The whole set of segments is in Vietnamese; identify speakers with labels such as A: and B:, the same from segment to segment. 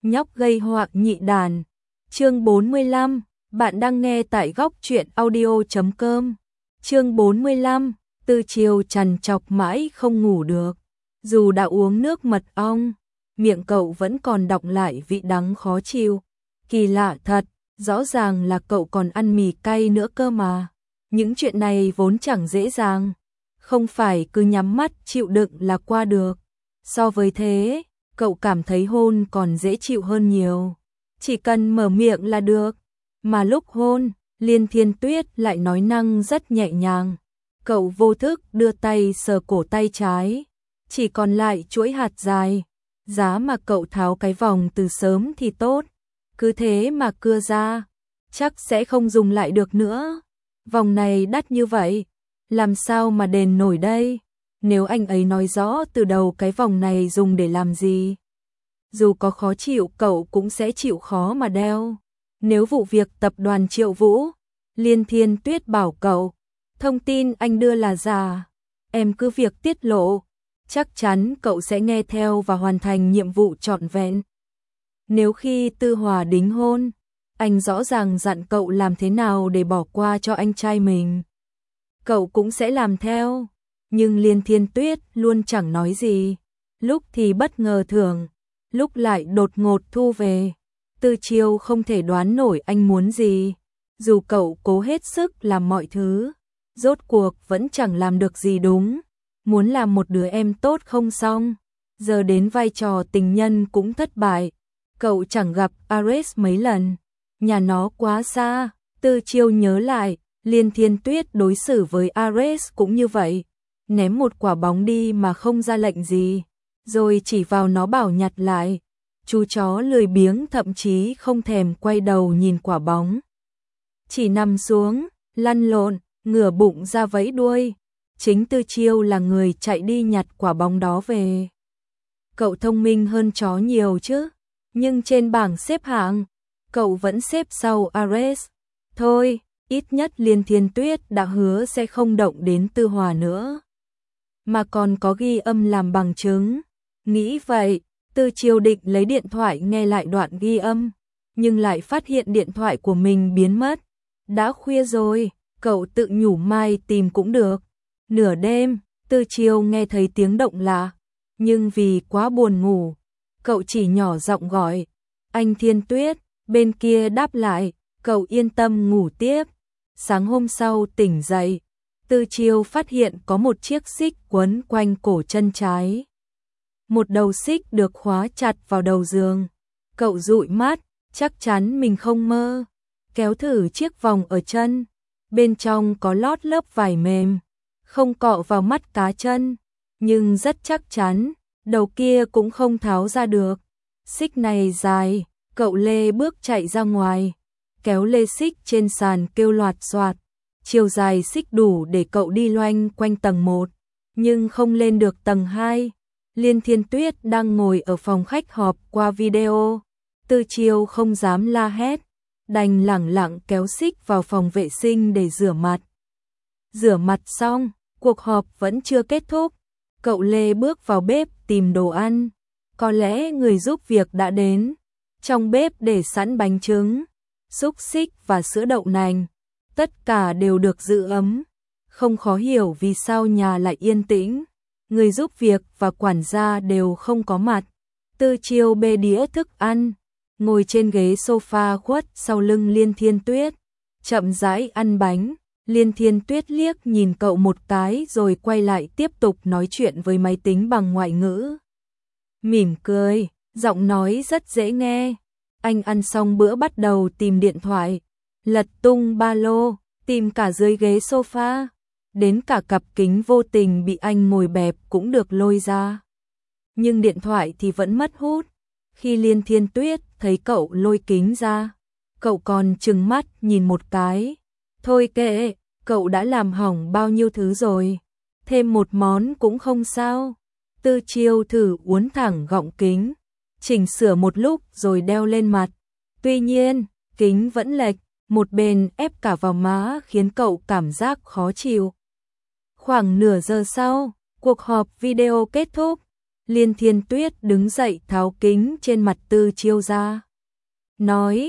A: nhóc gây họa nhị đàn. Chương 45, bạn đang nghe tại góc truyện audio.com. Chương 45, Tư Chiêu trằn trọc mãi không ngủ được. Dù đã uống nước mật ong, miệng cậu vẫn còn đọng lại vị đắng khó chịu. Kỳ lạ thật, rõ ràng là cậu còn ăn mì cay nữa cơ mà. Những chuyện này vốn chẳng dễ dàng, không phải cứ nhắm mắt chịu đựng là qua được. So với thế, cậu cảm thấy hôn còn dễ chịu hơn nhiều. Chỉ cần mở miệng là được. Mà lúc hôn, Liên Thiên Tuyết lại nói năng rất nhẹ nhàng. Cậu vô thức đưa tay sờ cổ tay trái, chỉ còn lại chuỗi hạt dài. Giá mà cậu tháo cái vòng từ sớm thì tốt, cứ thế mà cưa ra, chắc sẽ không dùng lại được nữa. Vòng này đắt như vậy, làm sao mà đền nổi đây? Nếu anh ấy nói rõ từ đầu cái vòng này dùng để làm gì, dù có khó chịu cậu cũng sẽ chịu khó mà đeo. Nếu vụ việc tập đoàn Triệu Vũ, Liên Thiên Tuyết bảo cậu, thông tin anh đưa là giả, em cứ việc tiết lộ, chắc chắn cậu sẽ nghe theo và hoàn thành nhiệm vụ trọn vẹn. Nếu khi Tư Hòa đính hôn, anh rõ ràng dặn cậu làm thế nào để bỏ qua cho anh trai mình, cậu cũng sẽ làm theo. Nhưng Liên Thiên Tuyết luôn chẳng nói gì, lúc thì bất ngờ thưởng, lúc lại đột ngột thu về. Tư Chiêu không thể đoán nổi anh muốn gì, dù cậu cố hết sức làm mọi thứ, rốt cuộc vẫn chẳng làm được gì đúng. Muốn làm một đứa em tốt không xong, giờ đến vai trò tình nhân cũng thất bại. Cậu chẳng gặp Ares mấy lần, nhà nó quá xa. Tư Chiêu nhớ lại, Liên Thiên Tuyết đối xử với Ares cũng như vậy, ném một quả bóng đi mà không ra lệnh gì, rồi chỉ vào nó bảo nhặt lại. Chú chó lười biếng thậm chí không thèm quay đầu nhìn quả bóng, chỉ nằm xuống, lăn lộn, ngửa bụng ra vẫy đuôi. Chính Tư Chiêu là người chạy đi nhặt quả bóng đó về. Cậu thông minh hơn chó nhiều chứ, nhưng trên bảng xếp hạng, cậu vẫn xếp sau Ares. Thôi, ít nhất Liên Thiên Tuyết đã hứa sẽ không động đến Tư Hòa nữa, mà còn có ghi âm làm bằng chứng. Nghĩ vậy, Tư Chiêu định lấy điện thoại nghe lại đoạn ghi âm, nhưng lại phát hiện điện thoại của mình biến mất. Đã khuya rồi, cậu tự nhủ mai tìm cũng được. Nửa đêm, Tư Chiêu nghe thấy tiếng động lạ, nhưng vì quá buồn ngủ, cậu chỉ nhỏ giọng gọi, anh Thiên Tuyết. Bên kia đáp lại, cậu yên tâm ngủ tiếp. Sáng hôm sau tỉnh dậy, Tư Chiêu phát hiện có một chiếc xích quấn quanh cổ chân trái. Một đầu xích được khóa chặt vào đầu giường. Cậu dụi mắt, chắc chắn mình không mơ. Kéo thử chiếc vòng ở chân, bên trong có lót lớp vải mềm, không cọ vào mắt cá chân, nhưng rất chắc chắn, đầu kia cũng không tháo ra được. Xích này dài, cậu lê bước chạy ra ngoài, kéo lê xích trên sàn kêu loạt xoạt. Chiều dài xích đủ để cậu đi loanh quanh tầng 1, nhưng không lên được tầng 2. Liên Thiên Tuyết đang ngồi ở phòng khách họp qua video. Tư Chiêu không dám la hét, đành lẳng lặng kéo xích vào phòng vệ sinh để rửa mặt. Rửa mặt xong, cuộc họp vẫn chưa kết thúc. Cậu lê bước vào bếp tìm đồ ăn. Có lẽ người giúp việc đã đến. Trong bếp để sẵn bánh trứng, xúc xích và sữa đậu nành. Tất cả đều được giữ ấm. Không khó hiểu vì sao nhà lại yên tĩnh. Người giúp việc và quản gia đều không có mặt. Tư Chiêu bê đĩa thức ăn, ngồi trên ghế sofa khuất sau lưng Liên Thiên Tuyết, chậm rãi ăn bánh. Liên Thiên Tuyết liếc nhìn cậu một cái rồi quay lại tiếp tục nói chuyện với máy tính bằng ngoại ngữ. Mỉm cười, giọng nói rất dễ nghe. Anh ăn xong bữa bắt đầu tìm điện thoại, lật tung ba lô, tìm cả dưới ghế sofa. Đến cả cặp kính vô tình bị anh ngồi bẹp cũng được lôi ra. Nhưng điện thoại thì vẫn mất hút. Khi Liên Thiên Tuyết thấy cậu lôi kính ra, cậu còn trừng mắt nhìn một cái. Thôi kệ, cậu đã làm hỏng bao nhiêu thứ rồi, thêm một món cũng không sao. Tư Chiêu thử uốn thẳng gọng kính, chỉnh sửa một lúc rồi đeo lên mặt. Tuy nhiên, kính vẫn lệch, một bên ép cả vào má khiến cậu cảm giác khó chịu. Khoảng nửa giờ sau, cuộc họp video kết thúc. Liên Thiên Tuyết đứng dậy tháo kính trên mặt Tư Chiêu ra. Nói,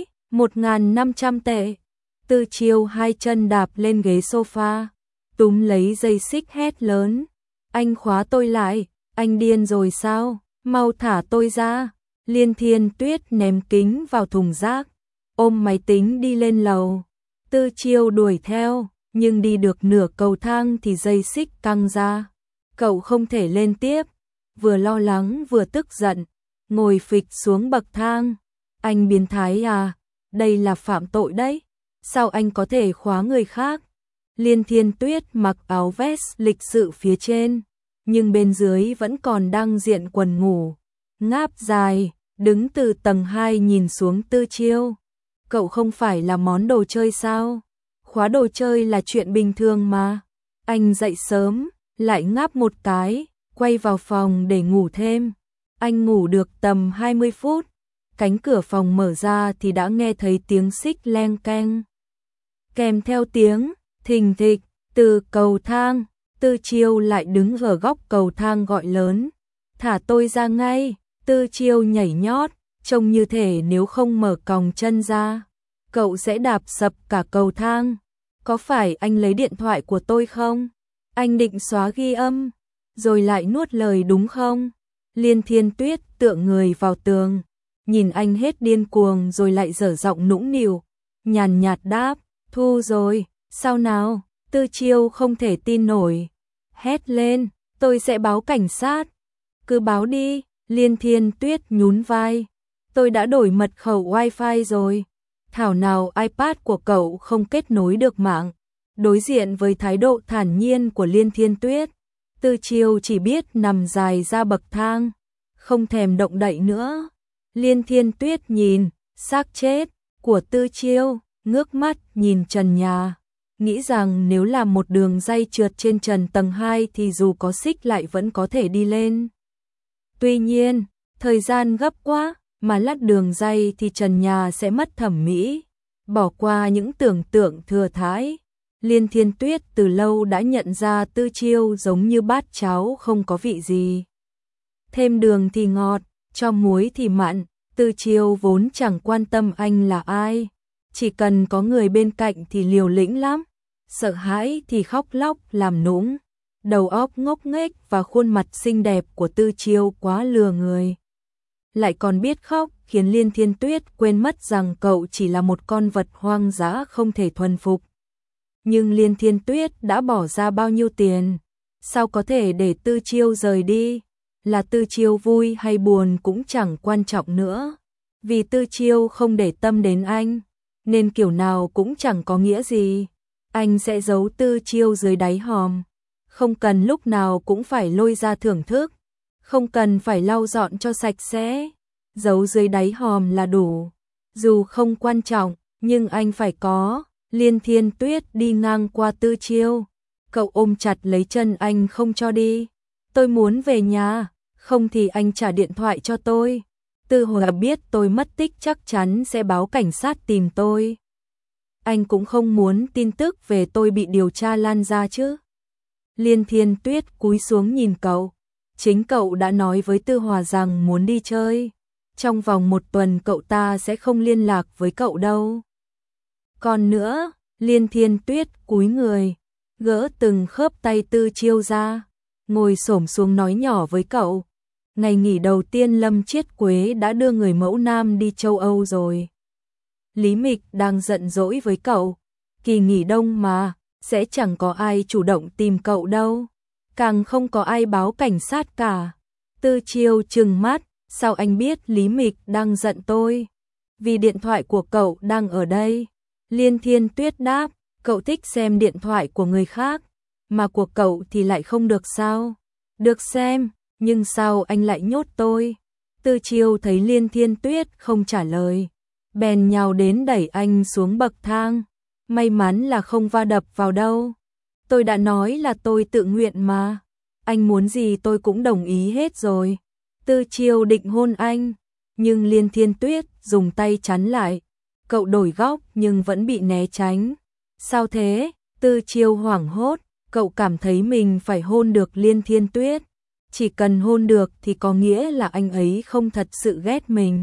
A: 1.500 tệ. Tư Chiêu hai chân đạp lên ghế sofa, túm lấy dây xích hét lớn. Anh khóa tôi lại, anh điên rồi sao? Mau thả tôi ra. Liên Thiên Tuyết ném kính vào thùng rác, ôm máy tính đi lên lầu. Tư Chiêu đuổi theo, nhưng đi được nửa cầu thang thì dây xích căng ra. Cậu không thể lên tiếp, vừa lo lắng vừa tức giận, ngồi phịch xuống bậc thang. Anh biến thái à, đây là phạm tội đấy, sao anh có thể khóa người khác? Liên Thiên Tuyết mặc áo vest lịch sự phía trên, nhưng bên dưới vẫn còn đang diện quần ngủ, ngáp dài, đứng từ tầng 2 nhìn xuống Tư Chiêu. Cậu không phải là món đồ chơi sao? Khóa đồ chơi là chuyện bình thường mà. Anh dậy sớm, lại ngáp một cái, quay vào phòng để ngủ thêm. Anh ngủ được tầm 20 phút, cánh cửa phòng mở ra thì đã nghe thấy tiếng xích leng keng. Kèm theo tiếng thình thịch từ cầu thang, Tư Chiêu lại đứng ở góc cầu thang gọi lớn. Thả tôi ra ngay. Tư Chiêu nhảy nhót, trông như thể nếu không mở còng chân ra, cậu sẽ đạp sập cả cầu thang. Có phải anh lấy điện thoại của tôi không? Anh định xóa ghi âm, rồi lại nuốt lời đúng không? Liên Thiên Tuyết tựa người vào tường, nhìn anh hết điên cuồng rồi lại dở giọng nũng nịu, nhàn nhạt đáp, thu rồi, sao nào? Tư Chiêu không thể tin nổi, hét lên, tôi sẽ báo cảnh sát. Cứ báo đi. Liên Thiên Tuyết nhún vai, tôi đã đổi mật khẩu wifi rồi. Thảo nào iPad của cậu không kết nối được mạng. Đối diện với thái độ thản nhiên của Liên Thiên Tuyết, Tư Chiêu chỉ biết nằm dài ra bậc thang, không thèm động đậy nữa. Liên Thiên Tuyết nhìn xác chết của Tư Chiêu, ngước mắt nhìn trần nhà, nghĩ rằng nếu làm một đường ray trượt trên trần tầng 2 thì dù có xích lại vẫn có thể đi lên. Tuy nhiên, thời gian gấp quá, mà lát đường ray thì trần nhà sẽ mất thẩm mỹ. Bỏ qua những tưởng tượng thừa thãi, Liên Thiên Tuyết từ lâu đã nhận ra Tư Chiêu giống như bát cháo không có vị gì. Thêm đường thì ngọt, cho muối thì mặn, Tư Chiêu vốn chẳng quan tâm anh là ai. Chỉ cần có người bên cạnh thì liều lĩnh lắm, sợ hãi thì khóc lóc làm nũng. Đầu óc ngốc nghếch và khuôn mặt xinh đẹp của Tư Chiêu quá lừa người. Lại còn biết khóc, khiến Liên Thiên Tuyết quên mất rằng cậu chỉ là một con vật hoang dã không thể thuần phục. Nhưng Liên Thiên Tuyết đã bỏ ra bao nhiêu tiền, sao có thể để Tư Chiêu rời đi? Là Tư Chiêu vui hay buồn cũng chẳng quan trọng nữa. Vì Tư Chiêu không để tâm đến anh, nên kiểu nào cũng chẳng có nghĩa gì. Anh sẽ giấu Tư Chiêu dưới đáy hòm. Không cần lúc nào cũng phải lôi ra thưởng thức, không cần phải lau dọn cho sạch sẽ, giấu dưới đáy hòm là đủ. Dù không quan trọng, nhưng anh phải có. Liên Thiên Tuyết đi ngang qua Tư Chiêu, cậu ôm chặt lấy chân anh không cho đi. Tôi muốn về nhà, không thì anh trả điện thoại cho tôi. Tư Hòa biết tôi mất tích chắc chắn sẽ báo cảnh sát tìm tôi. Anh cũng không muốn tin tức về tôi bị điều tra lan ra chứ. Liên Thiên Tuyết cúi xuống nhìn cậu. Chính cậu đã nói với Tư Hòa rằng muốn đi chơi. Trong vòng 1 tuần cậu ta sẽ không liên lạc với cậu đâu. Còn nữa, Liên Thiên Tuyết cúi người, gỡ từng khớp tay Tư Chiêu ra, ngồi xổm xuống nói nhỏ với cậu. Ngày nghỉ đầu tiên Lâm Chiết Quế đã đưa người mẫu nam đi châu Âu rồi. Lý Mịch đang giận dỗi với cậu. Kỳ nghỉ đông mà, sẽ chẳng có ai chủ động tìm cậu đâu. Càng không có ai báo cảnh sát cả. Tư Chiêu trừng mắt, sao anh biết Lý Mịch đang giận tôi? Vì điện thoại của cậu đang ở đây. Liên Thiên Tuyết đáp, cậu thích xem điện thoại của người khác, mà của cậu thì lại không được sao? Được xem, nhưng sao anh lại nhốt tôi? Tư Chiêu thấy Liên Thiên Tuyết không trả lời, bèn nhào đến đẩy anh xuống bậc thang. May mắn là không va đập vào đâu. Tôi đã nói là tôi tự nguyện mà. Anh muốn gì tôi cũng đồng ý hết rồi. Tư Chiêu định hôn anh, nhưng Liên Thiên Tuyết dùng tay chắn lại. Cậu đổi góc nhưng vẫn bị né tránh. Sao thế? Tư Chiêu hoảng hốt, cậu cảm thấy mình phải hôn được Liên Thiên Tuyết. Chỉ cần hôn được thì có nghĩa là anh ấy không thật sự ghét mình.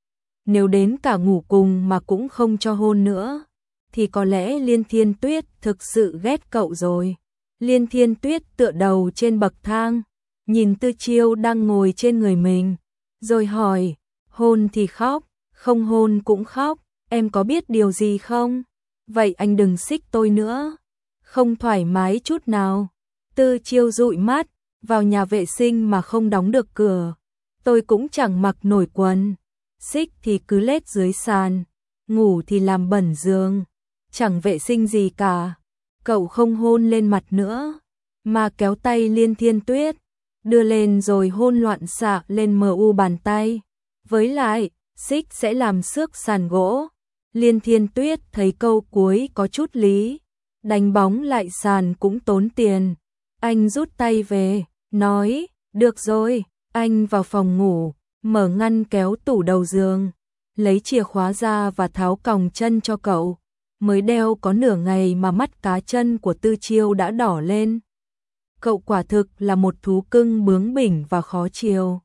A: Nếu đến cả ngủ cùng mà cũng không cho hôn nữa, thì có lẽ Liên Thiên Tuyết thực sự ghét cậu rồi. Liên Thiên Tuyết tựa đầu trên bậc thang, nhìn Tư Chiêu đang ngồi trên người mình, rồi hỏi, hôn thì khóc, không hôn cũng khóc, em có biết điều gì không? Vậy anh đừng xích tôi nữa. Không thoải mái chút nào. Tư Chiêu dụi mắt, vào nhà vệ sinh mà không đóng được cửa. Tôi cũng chẳng mặc nổi quần. Xích thì cứ lết dưới sàn, ngủ thì làm bẩn giường. Chẳng vệ sinh gì cả. Cậu không hôn lên mặt nữa, mà kéo tay Liên Thiên Tuyết, đưa lên rồi hôn loạn xạ lên mu bàn tay. Với lại, xích sẽ làm xước sàn gỗ. Liên Thiên Tuyết thấy câu cuối có chút lý, đánh bóng lại sàn cũng tốn tiền. Anh rút tay về, nói, được rồi, anh vào phòng ngủ, mở ngăn kéo tủ đầu giường, lấy chìa khóa ra và tháo còng chân cho cậu. Mới đeo có nửa ngày mà mắt cá chân của Tư Chiêu đã đỏ lên. Cậu quả thực là một thú cưng bướng bỉnh và khó chiều.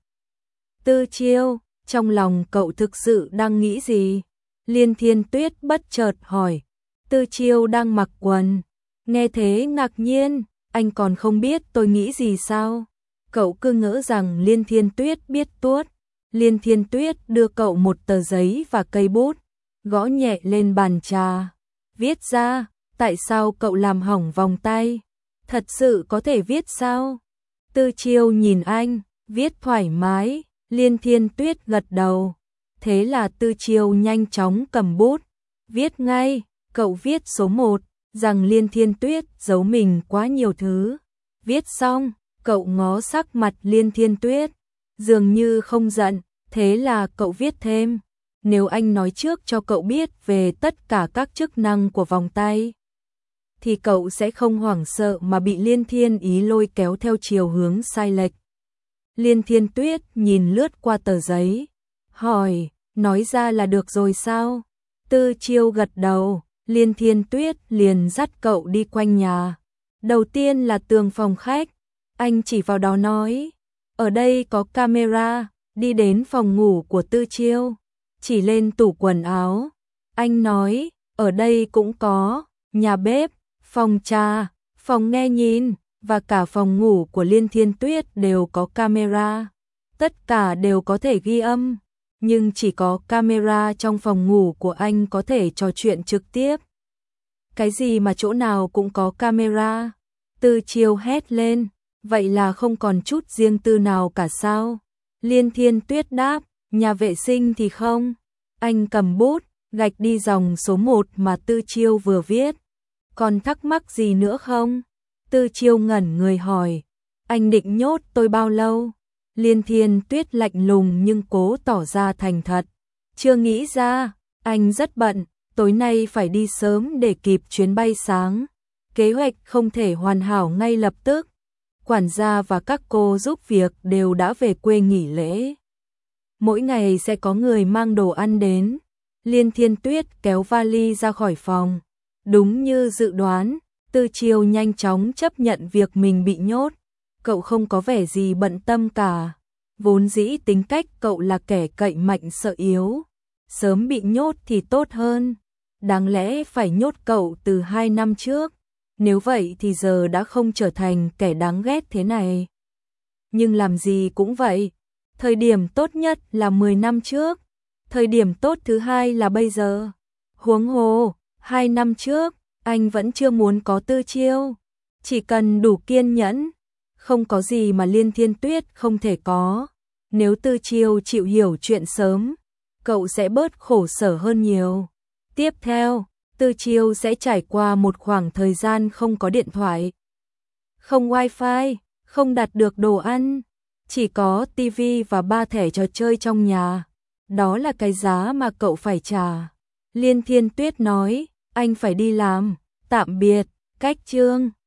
A: Tư Chiêu, trong lòng cậu thực sự đang nghĩ gì? Liên Thiên Tuyết bất chợt hỏi. Tư Chiêu đang mặc quần. Nghe thế ngạc nhiên, anh còn không biết tôi nghĩ gì sao? Cậu cứ ngỡ rằng Liên Thiên Tuyết biết tuốt. Liên Thiên Tuyết đưa cậu một tờ giấy và cây bút, gõ nhẹ lên bàn trà. Viết ra, tại sao cậu làm hỏng vòng tay? Thật sự có thể viết sao? Tư Chiêu nhìn anh, viết thoải mái. Liên Thiên Tuyết gật đầu. Thế là Tư Chiêu nhanh chóng cầm bút, viết ngay. Cậu viết số 1, rằng Liên Thiên Tuyết giấu mình quá nhiều thứ. Viết xong, cậu ngó sắc mặt Liên Thiên Tuyết, dường như không giận. Thế là cậu viết thêm, nếu anh nói trước cho cậu biết về tất cả các chức năng của vòng tay, thì cậu sẽ không hoảng sợ mà bị Liên Thiên Ý lôi kéo theo chiều hướng sai lệch. Liên Thiên Tuyết nhìn lướt qua tờ giấy, hỏi, nói ra là được rồi sao? Tư Chiêu gật đầu. Liên Thiên Tuyết liền dắt cậu đi quanh nhà. Đầu tiên là tường phòng khách, anh chỉ vào đó nói, ở đây có camera. Đi đến phòng ngủ của Tư Chiêu, chỉ lên tủ quần áo. Anh nói, ở đây cũng có, nhà bếp, phòng trà, phòng nghe nhìn, và cả phòng ngủ của Liên Thiên Tuyết đều có camera. Tất cả đều có thể ghi âm, nhưng chỉ có camera trong phòng ngủ của anh có thể trò chuyện trực tiếp. Cái gì mà chỗ nào cũng có camera? Tư Chiêu hét lên, vậy là không còn chút riêng tư nào cả sao? Liên Thiên Tuyết đáp, nhà vệ sinh thì không. Anh cầm bút, gạch đi dòng số 1 mà Tư Chiêu vừa viết. Còn thắc mắc gì nữa không? Tư Chiêu ngẩn người hỏi, anh định nhốt tôi bao lâu? Liên Thiên Tuyết lạnh lùng nhưng cố tỏ ra thành thật. Chưa nghĩ ra, anh rất bận, tối nay phải đi sớm để kịp chuyến bay sáng. Kế hoạch không thể hoàn hảo ngay lập tức. Quản gia và các cô giúp việc đều đã về quê nghỉ lễ. Mỗi ngày sẽ có người mang đồ ăn đến. Liên Thiên Tuyết kéo vali ra khỏi phòng. Đúng như dự đoán, Tư Chiêu nhanh chóng chấp nhận việc mình bị nhốt. Cậu không có vẻ gì bận tâm cả. Vốn dĩ tính cách cậu là kẻ cậy mạnh sợ yếu. Sớm bị nhốt thì tốt hơn. Đáng lẽ phải nhốt cậu từ 2 năm trước. Nếu vậy thì giờ đã không trở thành kẻ đáng ghét thế này. Nhưng làm gì cũng vậy. Thời điểm tốt nhất là 10 năm trước. Thời điểm tốt thứ hai là bây giờ. Huống hồ, 2 năm trước, anh vẫn chưa muốn có Tư Chiêu. Chỉ cần đủ kiên nhẫn. Không có gì mà Liên Thiên Tuyết không thể có. Nếu Tư Chiêu chịu hiểu chuyện sớm, cậu sẽ bớt khổ sở hơn nhiều. Tiếp theo, Tư Chiêu sẽ trải qua một khoảng thời gian không có điện thoại, không wifi, không đặt được đồ ăn, chỉ có tivi và 3 thẻ trò chơi trong nhà. Đó là cái giá mà cậu phải trả. Liên Thiên Tuyết nói, anh phải đi làm, tạm biệt, cách chương.